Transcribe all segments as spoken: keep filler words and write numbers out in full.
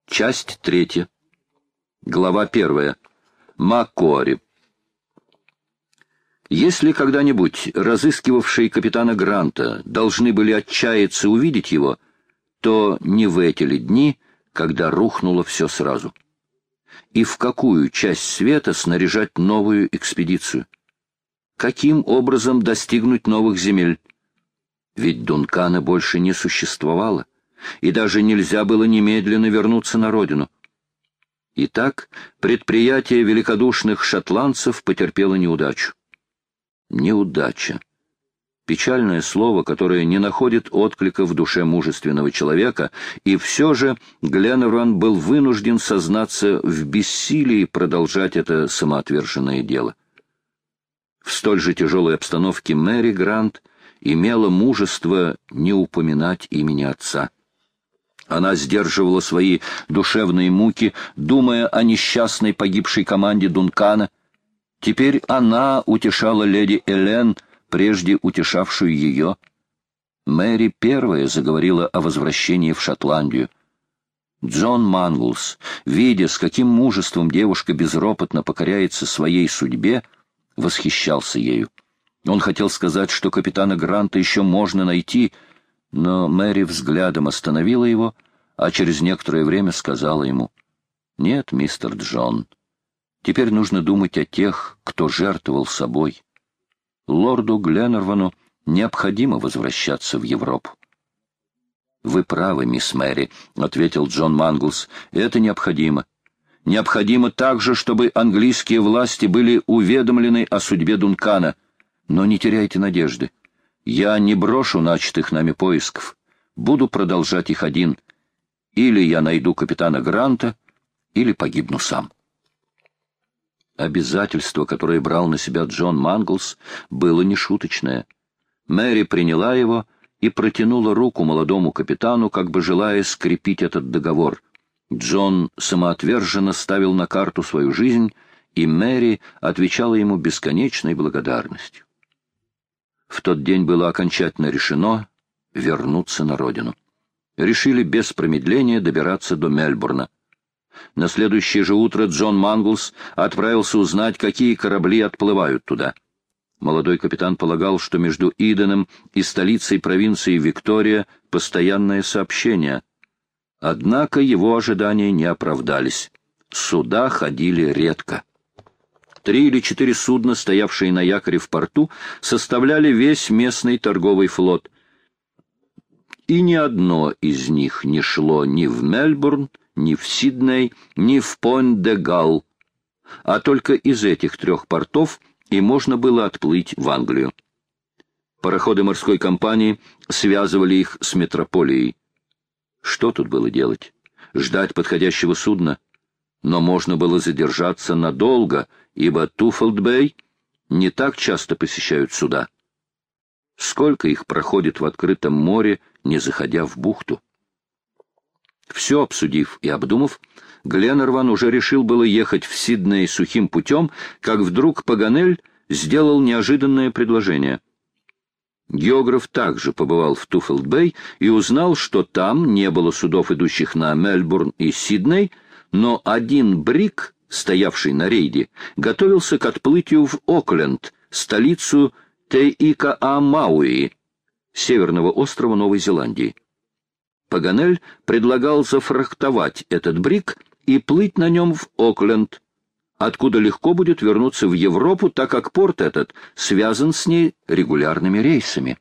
Часть третья. Глава первая. Маккуари. Если когда-нибудь разыскивавшие капитана Гранта должны были отчаяться увидеть его, то не в эти ли дни, когда рухнуло все сразу. И в какую часть света снаряжать новую экспедицию? Каким образом достигнуть новых земель? Ведь Дункана больше не существовало, и даже нельзя было немедленно вернуться на родину. Итак, предприятие великодушных шотландцев потерпело неудачу. Неудача. Печальное слово, которое не находит отклика в душе мужественного человека, и все же Гленнерван был вынужден сознаться в бессилии продолжать это самоотверженное дело. В столь же тяжелой обстановке Мэри Грант имела мужество не упоминать имени отца. Она сдерживала свои душевные муки, думая о несчастной погибшей команде Дункана. Теперь она утешала леди Элен, прежде утешавшую ее. Мэри первая заговорила о возвращении в Шотландию. Джон Манглс, видя, с каким мужеством девушка безропотно покоряется своей судьбе, восхищался ею. Он хотел сказать, что капитана Гранта еще можно найти, но Мэри взглядом остановила его, а через некоторое время сказала ему: «Нет, мистер Джон, теперь нужно думать о тех, кто жертвовал собой. Лорду Гленнервану необходимо возвращаться в Европу». «Вы правы, мисс Мэри», — ответил Джон Манглс, — «это необходимо. Необходимо также, чтобы английские власти были уведомлены о судьбе Дункана. Но не теряйте надежды. Я не брошу начатых нами поисков. Буду продолжать их один. Или я найду капитана Гранта, или погибну сам». Обязательство, которое брал на себя Джон Манглс, было нешуточное. Мэри приняла его и протянула руку молодому капитану, как бы желая скрепить этот договор. Джон самоотверженно ставил на карту свою жизнь, и Мэри отвечала ему бесконечной благодарностью. В тот день было окончательно решено вернуться на родину. Решили без промедления добираться до Мельбурна. На следующее же утро Джон Манглс отправился узнать, какие корабли отплывают туда. Молодой капитан полагал, что между Иденом и столицей провинции Виктория постоянное сообщение. Однако его ожидания не оправдались. Суда ходили редко. Три или четыре судна, стоявшие на якоре в порту, составляли весь местный торговый флот. И ни одно из них не шло ни в Мельбурн, ни в Сидней, ни в Пойнт-де-Галл, а только из этих трех портов и можно было отплыть в Англию. Пароходы морской компании связывали их с метрополией. Что тут было делать? Ждать подходящего судна? Но можно было задержаться надолго, ибо Туффолд-Бэй не так часто посещают суда. Сколько их проходит в открытом море, не заходя в бухту? Все обсудив и обдумав, Гленнерван уже решил было ехать в Сидней сухим путем, как вдруг Паганель сделал неожиданное предложение. Географ также побывал в Туффолд-Бэй и узнал, что там не было судов, идущих на Мельбурн и Сидней, но один бриг, стоявший на рейде, готовился к отплытию в Окленд, столицу Те-Ика-А-Мауи, северного острова Новой Зеландии. Паганель предлагал зафрахтовать этот бриг и плыть на нем в Окленд, откуда легко будет вернуться в Европу, так как порт этот связан с ней регулярными рейсами.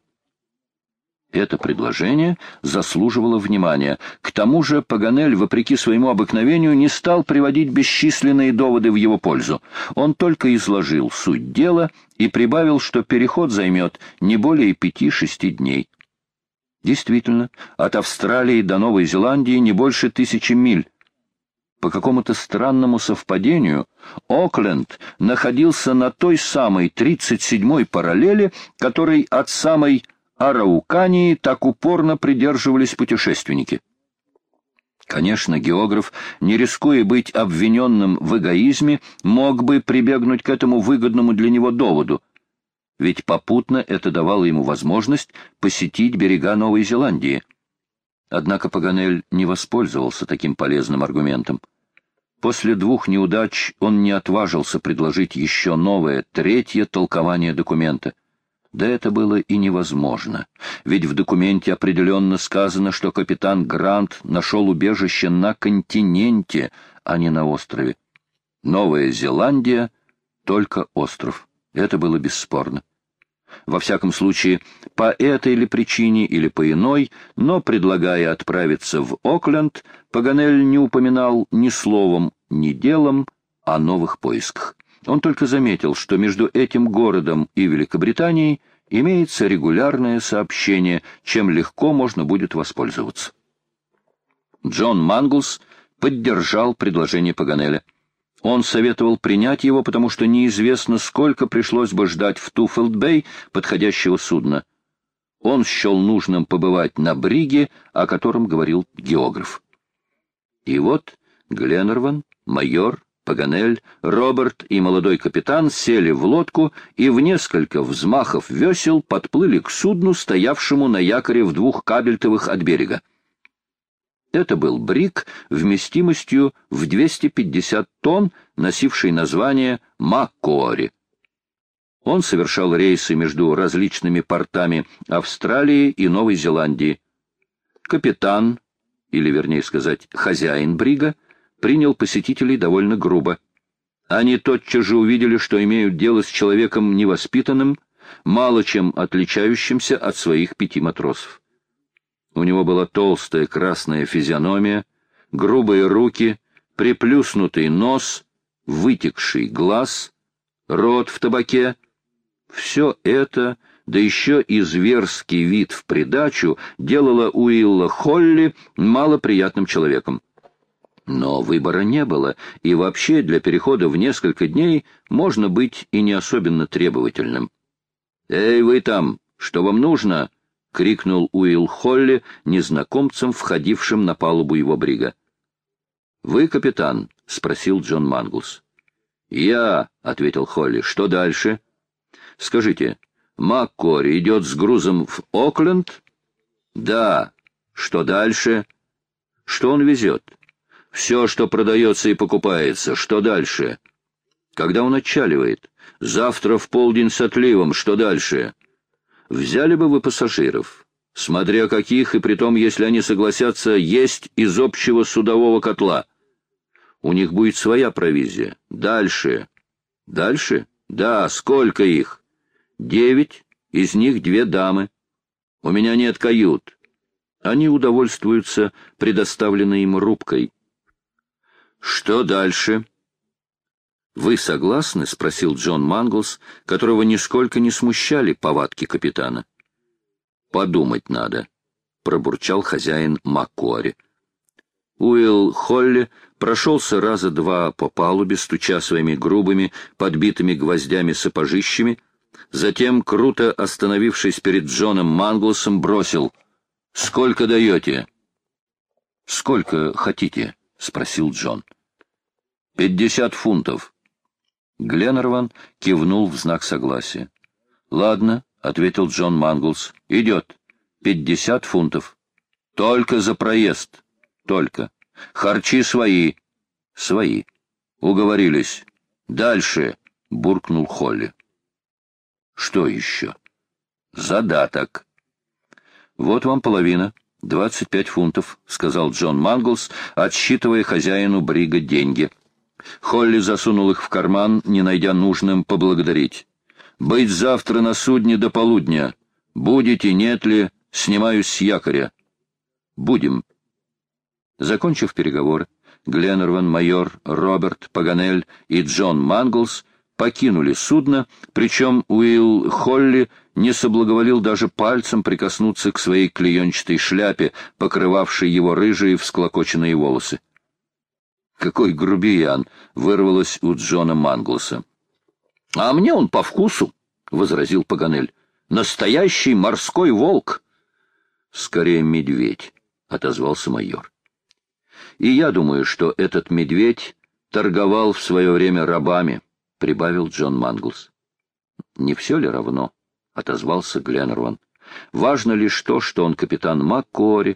Это предложение заслуживало внимания. К тому же Паганель, вопреки своему обыкновению, не стал приводить бесчисленные доводы в его пользу. Он только изложил суть дела и прибавил, что переход займет не более пяти-шести дней. Действительно, от Австралии до Новой Зеландии не больше тысячи миль. По какому-то странному совпадению Окленд находился на той самой тридцать седьмой параллели, которой от самой Араукании так упорно придерживались путешественники. Конечно, географ, не рискуя быть обвиненным в эгоизме, мог бы прибегнуть к этому выгодному для него доводу, ведь попутно это давало ему возможность посетить берега Новой Зеландии. Однако Паганель не воспользовался таким полезным аргументом. После двух неудач он не отважился предложить еще новое, третье толкование документа. Да это было и невозможно, ведь в документе определенно сказано, что капитан Грант нашел убежище на континенте, а не на острове. Новая Зеландия — только остров. Это было бесспорно. Во всяком случае, по этой ли причине или по иной, но, предлагая отправиться в Окленд, Паганель не упоминал ни словом, ни делом о новых поисках. Он только заметил, что между этим городом и Великобританией имеется регулярное сообщение, чем легко можно будет воспользоваться. Джон Манглс поддержал предложение Паганеля. Он советовал принять его, потому что неизвестно, сколько пришлось бы ждать в Туффилд-Бэй подходящего судна. Он счел нужным побывать на бриге, о котором говорил географ. И вот Гленнерван, майор, Паганель, Роберт и молодой капитан сели в лодку и в несколько взмахов весел подплыли к судну, стоявшему на якоре в двух кабельтовых от берега. Это был бриг вместимостью в двести пятьдесят тонн, носивший название «Маккуари». Он совершал рейсы между различными портами Австралии и Новой Зеландии. Капитан, или вернее сказать, хозяин брига, принял посетителей довольно грубо. Они тотчас же увидели, что имеют дело с человеком невоспитанным, мало чем отличающимся от своих пяти матросов. У него была толстая красная физиономия, грубые руки, приплюснутый нос, вытекший глаз, рот в табаке. Все это, да еще и зверский вид в придачу, делало Уилла Холли малоприятным человеком. Но выбора не было, и вообще для перехода в несколько дней можно быть и не особенно требовательным. «Эй, вы там, что вам нужно?» — крикнул Уилл Холли незнакомцам, входившим на палубу его брига. «Вы капитан?» — спросил Джон Манглс. «Я», — ответил Холли. «Что дальше?» «Скажите, Маккуари идет с грузом в Окленд?» «Да». «Что дальше?» «Что он везет?» «Все, что продается и покупается. Что дальше?» «Когда он отчаливает?» «Завтра в полдень с отливом. Что дальше?» «Взяли бы вы пассажиров, смотря каких, и притом, если они согласятся есть из общего судового котла. У них будет своя провизия. Дальше». «Дальше? Да, сколько их?» «Девять, из них две дамы. У меня нет кают. Они удовольствуются предоставленной им рубкой». «Что дальше?» «Вы согласны?» — спросил Джон Манглс, которого нисколько не смущали повадки капитана. «Подумать надо», — пробурчал хозяин Маккуари. Уилл Холли прошелся раза два по палубе, стуча своими грубыми, подбитыми гвоздями сапожищами, затем, круто остановившись перед Джоном Манглсом, бросил: «Сколько даете?» «Сколько хотите?» — спросил Джон. «Пятьдесят фунтов». Гленнерван кивнул в знак согласия. «Ладно», — ответил Джон Манглс, — «идет. Пятьдесят фунтов. Только за проезд. Только. Харчи свои». «Свои». «Уговорились. Дальше», — буркнул Холли. «Что еще?» «Задаток». «Вот вам половина. Двадцать пять фунтов», — сказал Джон Манглс, отсчитывая хозяину брига деньги. Холли засунул их в карман, не найдя нужным поблагодарить. «Быть завтра на судне до полудня. Будете, нет ли, снимаюсь с якоря». «Будем». Закончив переговоры, Гленнерван, майор, Роберт, Паганель и Джон Манглс покинули судно, причем Уилл Холли не соблаговолил даже пальцем прикоснуться к своей клеенчатой шляпе, покрывавшей его рыжие всклокоченные волосы. «Какой грубиян!» — вырвалось у Джона Манглса. «А мне он по вкусу», — возразил Паганель. «Настоящий морской волк». «Скорее медведь», — отозвался майор. «И я думаю, что этот медведь торговал в свое время рабами», — прибавил Джон Манглс. «Не все ли равно?» — отозвался Гленнерван. «Важно лишь то, что он капитан Маккуари,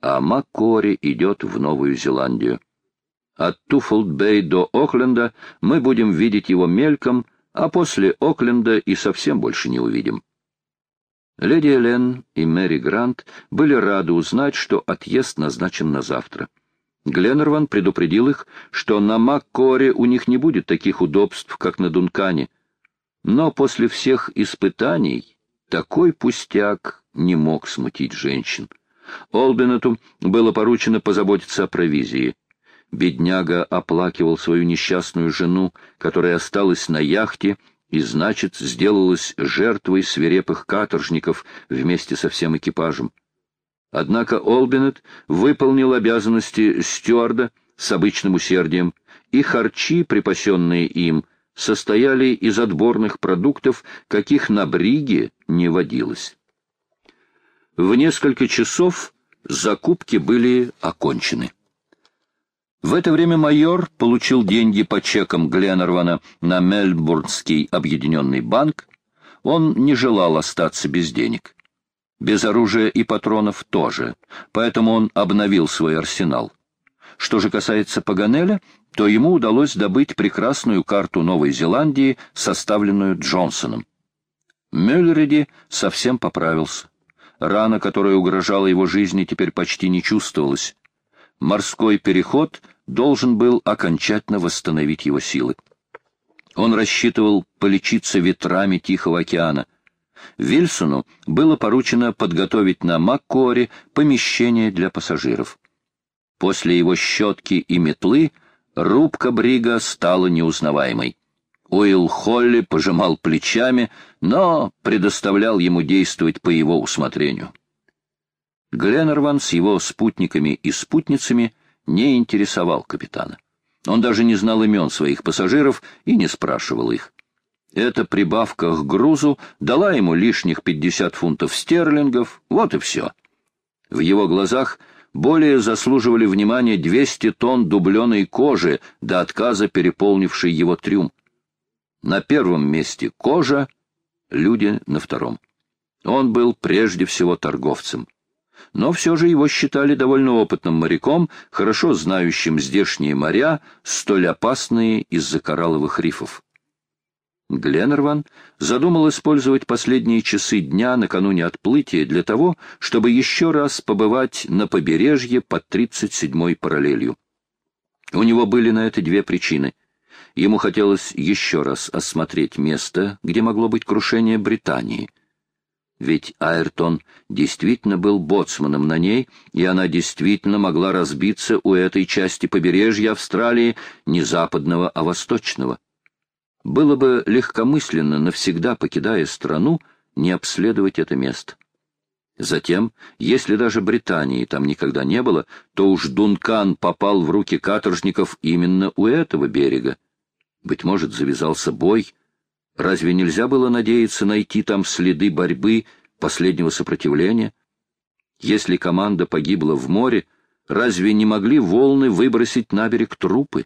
а Маккори идет в Новую Зеландию. От Туффолд-Бэй до Окленда мы будем видеть его мельком, а после Окленда и совсем больше не увидим. Леди Элен и Мэри Грант были рады узнать, что отъезд назначен на завтра. Гленнерван предупредил их, что на Маккоре у них не будет таких удобств, как на Дункане. Но после всех испытаний такой пустяк не мог смутить женщин. Олбинету было поручено позаботиться о провизии. Бедняга оплакивал свою несчастную жену, которая осталась на яхте и, значит, сделалась жертвой свирепых каторжников вместе со всем экипажем. Однако Олбинет выполнил обязанности стюарда с обычным усердием, и харчи, припасенные им, состояли из отборных продуктов, каких на бриге не водилось. В несколько часов закупки были окончены. В это время майор получил деньги по чекам Гленнервана на Мельбурнский объединенный банк. Он не желал остаться без денег. Без оружия и патронов тоже, поэтому он обновил свой арсенал. Что же касается Паганеля, то ему удалось добыть прекрасную карту Новой Зеландии, составленную Джонсоном. Мюллериди совсем поправился. Рана, которая угрожала его жизни, теперь почти не чувствовалась. Морской переход должен был окончательно восстановить его силы. Он рассчитывал полечиться ветрами Тихого океана. Вильсону было поручено подготовить на Маккоре помещение для пассажиров. После его щетки и метлы рубка брига стала неузнаваемой. Уилл Холли пожимал плечами, но предоставлял ему действовать по его усмотрению. Гленнерван с его спутниками и спутницами не интересовал капитана. Он даже не знал имен своих пассажиров и не спрашивал их. Эта прибавка к грузу дала ему лишних пятьдесят фунтов стерлингов, вот и все. В его глазах более заслуживали внимания двести тонн дубленой кожи, до отказа переполнившей его трюм. На первом месте кожа, люди на втором. Он был прежде всего торговцем. Но все же его считали довольно опытным моряком, хорошо знающим здешние моря, столь опасные из-за коралловых рифов. Гленнерван задумал использовать последние часы дня накануне отплытия для того, чтобы еще раз побывать на побережье под тридцать седьмой параллелью. У него были на это две причины. Ему хотелось еще раз осмотреть место, где могло быть крушение Британии. Ведь Айртон действительно был боцманом на ней, и она действительно могла разбиться у этой части побережья Австралии не западного, а восточного. Было бы легкомысленно, навсегда покидая страну, не обследовать это место. Затем, если даже Британии там никогда не было, то уж Дункан попал в руки каторжников именно у этого берега. Быть может, завязался бой. Разве нельзя было надеяться найти там следы борьбы, последнего сопротивления? Если команда погибла в море, разве не могли волны выбросить на берег трупы?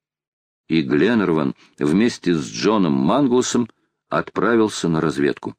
И Гленнерван вместе с Джоном Манглсом отправился на разведку.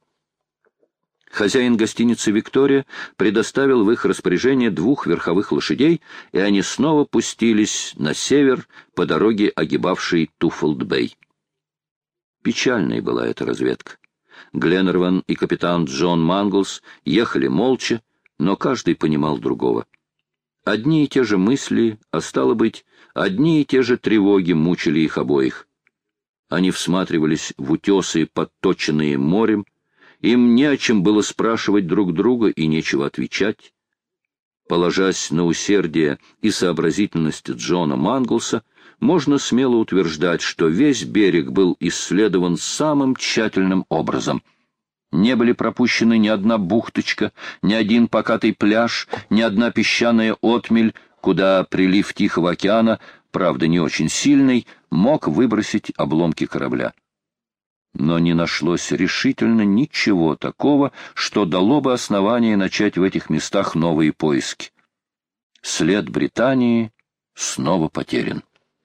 Хозяин гостиницы «Виктория» предоставил в их распоряжение двух верховых лошадей, и они снова пустились на север по дороге, огибавшей Туффолд-Бэй. Печальной была эта разведка. Гленнерван и капитан Джон Манглс ехали молча, но каждый понимал другого. Одни и те же мысли, а стало быть, одни и те же тревоги мучили их обоих. Они всматривались в утесы, подточенные морем, им не о чем было спрашивать друг друга и нечего отвечать. Положась на усердие и сообразительность Джона Манглса, можно смело утверждать, что весь берег был исследован самым тщательным образом. Не были пропущены ни одна бухточка, ни один покатый пляж, ни одна песчаная отмель, куда прилив Тихого океана, правда не очень сильный, мог выбросить обломки корабля. Но не нашлось решительно ничего такого, что дало бы основание начать в этих местах новые поиски. След Британии снова потерян.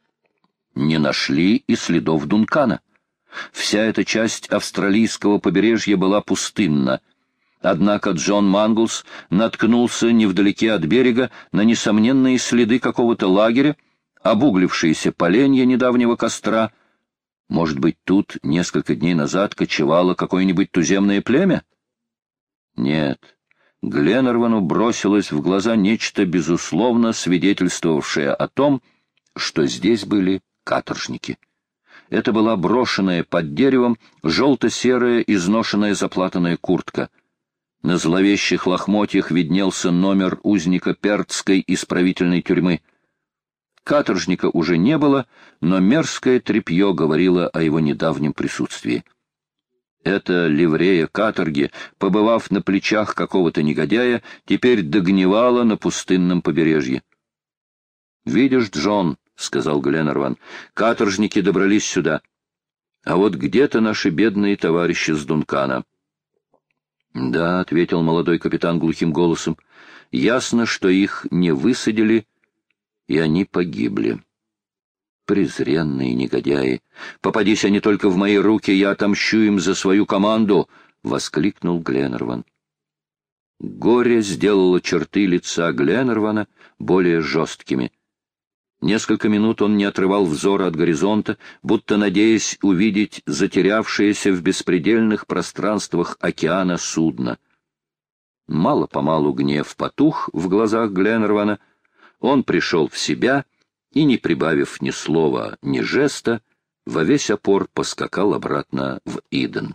Не нашли и следов Дункана. Вся эта часть австралийского побережья была пустынна. Однако Джон Манглс наткнулся невдалеке от берега на несомненные следы какого-то лагеря, обуглившиеся поленья недавнего костра. Может быть, тут несколько дней назад кочевало какое-нибудь туземное племя? Нет. Гленнервану бросилось в глаза нечто, безусловно, свидетельствовавшее о том, что здесь были каторжники. Это была брошенная под деревом желто-серая изношенная заплатанная куртка. На зловещих лохмотьях виднелся номер узника Перцкой исправительной тюрьмы. Каторжника уже не было, но мерзкое тряпье говорило о его недавнем присутствии. Эта ливрея каторги, побывав на плечах какого-то негодяя, теперь догнивала на пустынном побережье. «Видишь, Джон, — сказал Гленнерван, — каторжники добрались сюда. А вот где-то наши бедные товарищи с Дункана». «Да, — ответил молодой капитан глухим голосом, — ясно, что их не высадили, и они погибли. Презренные негодяи! Попадись они только в мои руки, я отомщу им за свою команду!» — воскликнул Гленнерван. Горе сделало черты лица Гленнервана более жесткими. Несколько минут он не отрывал взора от горизонта, будто надеясь увидеть затерявшееся в беспредельных пространствах океана судно. Мало-помалу гнев потух в глазах Гленнервана, он пришел в себя и, не прибавив ни слова, ни жеста, во весь опор поскакал обратно в Иден.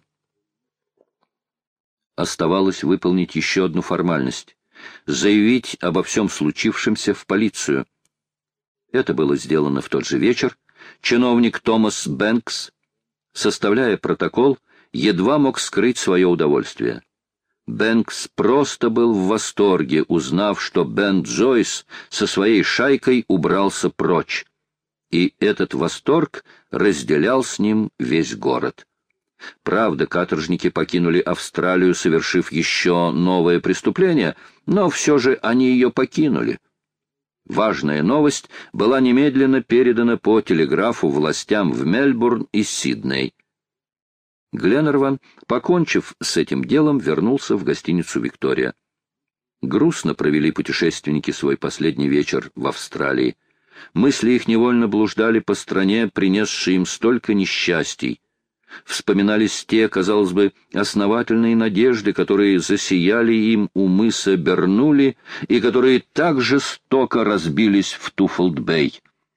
Оставалось выполнить еще одну формальность — заявить обо всем случившемся в полицию. Это было сделано в тот же вечер. Чиновник Томас Бэнкс, составляя протокол, едва мог скрыть свое удовольствие. Бэнкс просто был в восторге, узнав, что Бен Джойс со своей шайкой убрался прочь. И этот восторг разделял с ним весь город. Правда, каторжники покинули Австралию, совершив еще новое преступление, но все же они ее покинули. Важная новость была немедленно передана по телеграфу властям в Мельбурн и Сидней. Гленнерван, покончив с этим делом, вернулся в гостиницу «Виктория». Грустно провели путешественники свой последний вечер в Австралии. Мысли их невольно блуждали по стране, принесшей им столько несчастий. Вспоминались те, казалось бы, основательные надежды, которые засияли им у мыса Бернули и которые так жестоко разбились в Туффолд-Бэй.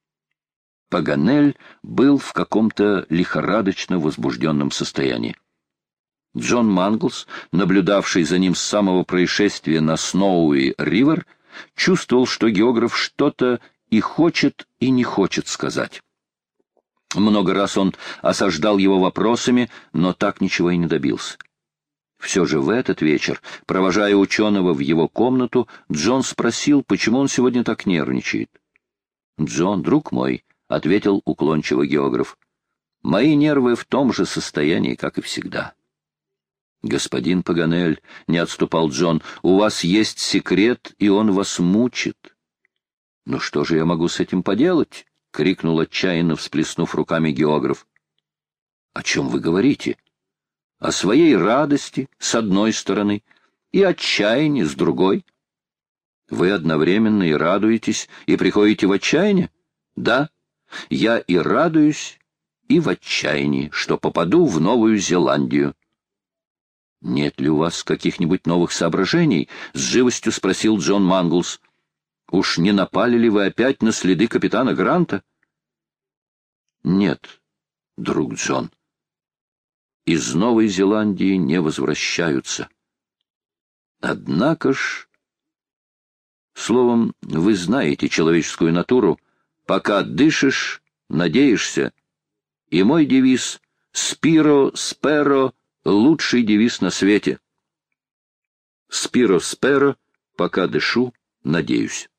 Паганель был в каком-то лихорадочно возбужденном состоянии. Джон Манглс, наблюдавший за ним с самого происшествия на Сноуи-Ривер, чувствовал, что географ что-то и хочет, и не хочет сказать. Много раз он осаждал его вопросами, но так ничего и не добился. Все же в этот вечер, провожая ученого в его комнату, Джон спросил, почему он сегодня так нервничает. «Джон, друг мой, — ответил уклончиво географ, — мои нервы в том же состоянии, как и всегда». «Господин Паганель, — не отступал Джон, — у вас есть секрет, и он вас мучит». «Ну что же я могу с этим поделать?» — крикнул отчаянно, всплеснув руками географ. «О чем вы говорите?» «О своей радости, с одной стороны, и отчаянии, с другой». «Вы одновременно и радуетесь, и приходите в отчаяние?» «Да, я и радуюсь, и в отчаянии, что попаду в Новую Зеландию». «Нет ли у вас каких-нибудь новых соображений?» — с живостью спросил Джон Манглс. «Уж не напали ли вы опять на следы капитана Гранта?» «Нет, друг Джон. Из Новой Зеландии не возвращаются. Однако ж... Словом, вы знаете человеческую натуру. Пока дышишь, надеешься. И мой девиз «Спиро Сперо» — лучший девиз на свете. «Спиро Сперо» — пока дышу, надеюсь.